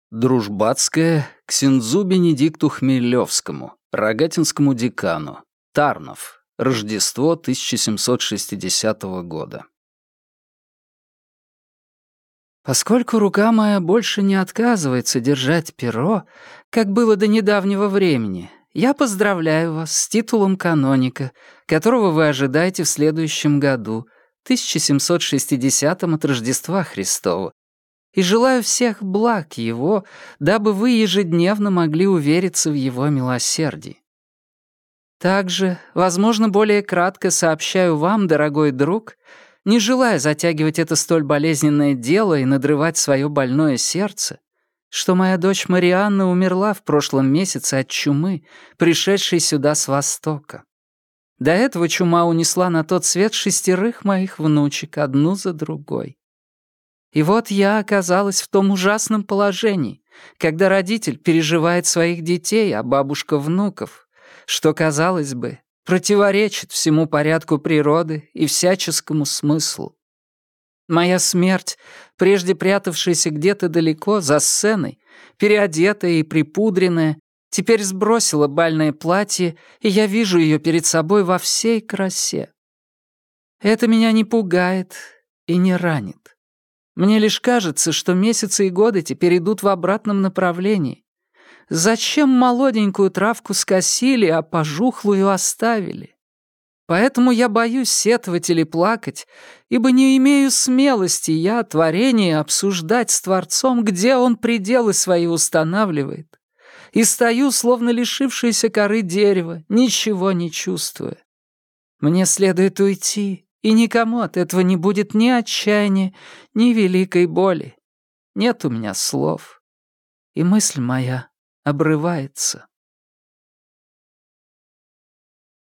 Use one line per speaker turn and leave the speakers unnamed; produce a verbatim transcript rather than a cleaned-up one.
Дружбатская ксензу Бенедикту Хмелевскому, рогатинскому декану. Тарнов. Рождество тысяча семьсот шестидесятого года. Поскольку рука моя больше не отказывается держать перо, как было до недавнего времени, я поздравляю вас с титулом каноника, которого вы ожидаете в следующем году, тысяча семьсот шестидесятом от Рождества Христова, и желаю всех благ его, дабы вы ежедневно могли увериться в его милосердии. Также, возможно, более кратко сообщаю вам, дорогой друг, не желая затягивать это столь болезненное дело и надрывать свое больное сердце, что моя дочь Марианна умерла в прошлом месяце от чумы, пришедшей сюда с Востока. До этого чума унесла на тот свет шестерых моих внучек, одну за другой. И вот я оказалась в том ужасном положении, когда родитель переживает своих детей, а бабушка — внуков, что, казалось бы, противоречит всему порядку природы и всяческому смыслу. Моя смерть, прежде прятавшаяся где-то далеко за сценой, переодетая и припудренная, теперь сбросила бальное платье, и я вижу ее перед собой во всей красе. Это меня не пугает и не ранит. Мне лишь кажется, что месяцы и годы теперь идут в обратном направлении. Зачем молоденькую травку скосили, а пожухлую оставили? Поэтому я боюсь сетовать или плакать, ибо не имею смелости я творение обсуждать с Творцом, где он пределы свои устанавливает, и стою, словно лишившееся коры дерева, ничего не чувствуя. Мне следует уйти, и никому от этого не будет ни отчаяния, ни великой боли. Нет у меня слов, и мысль моя обрывается.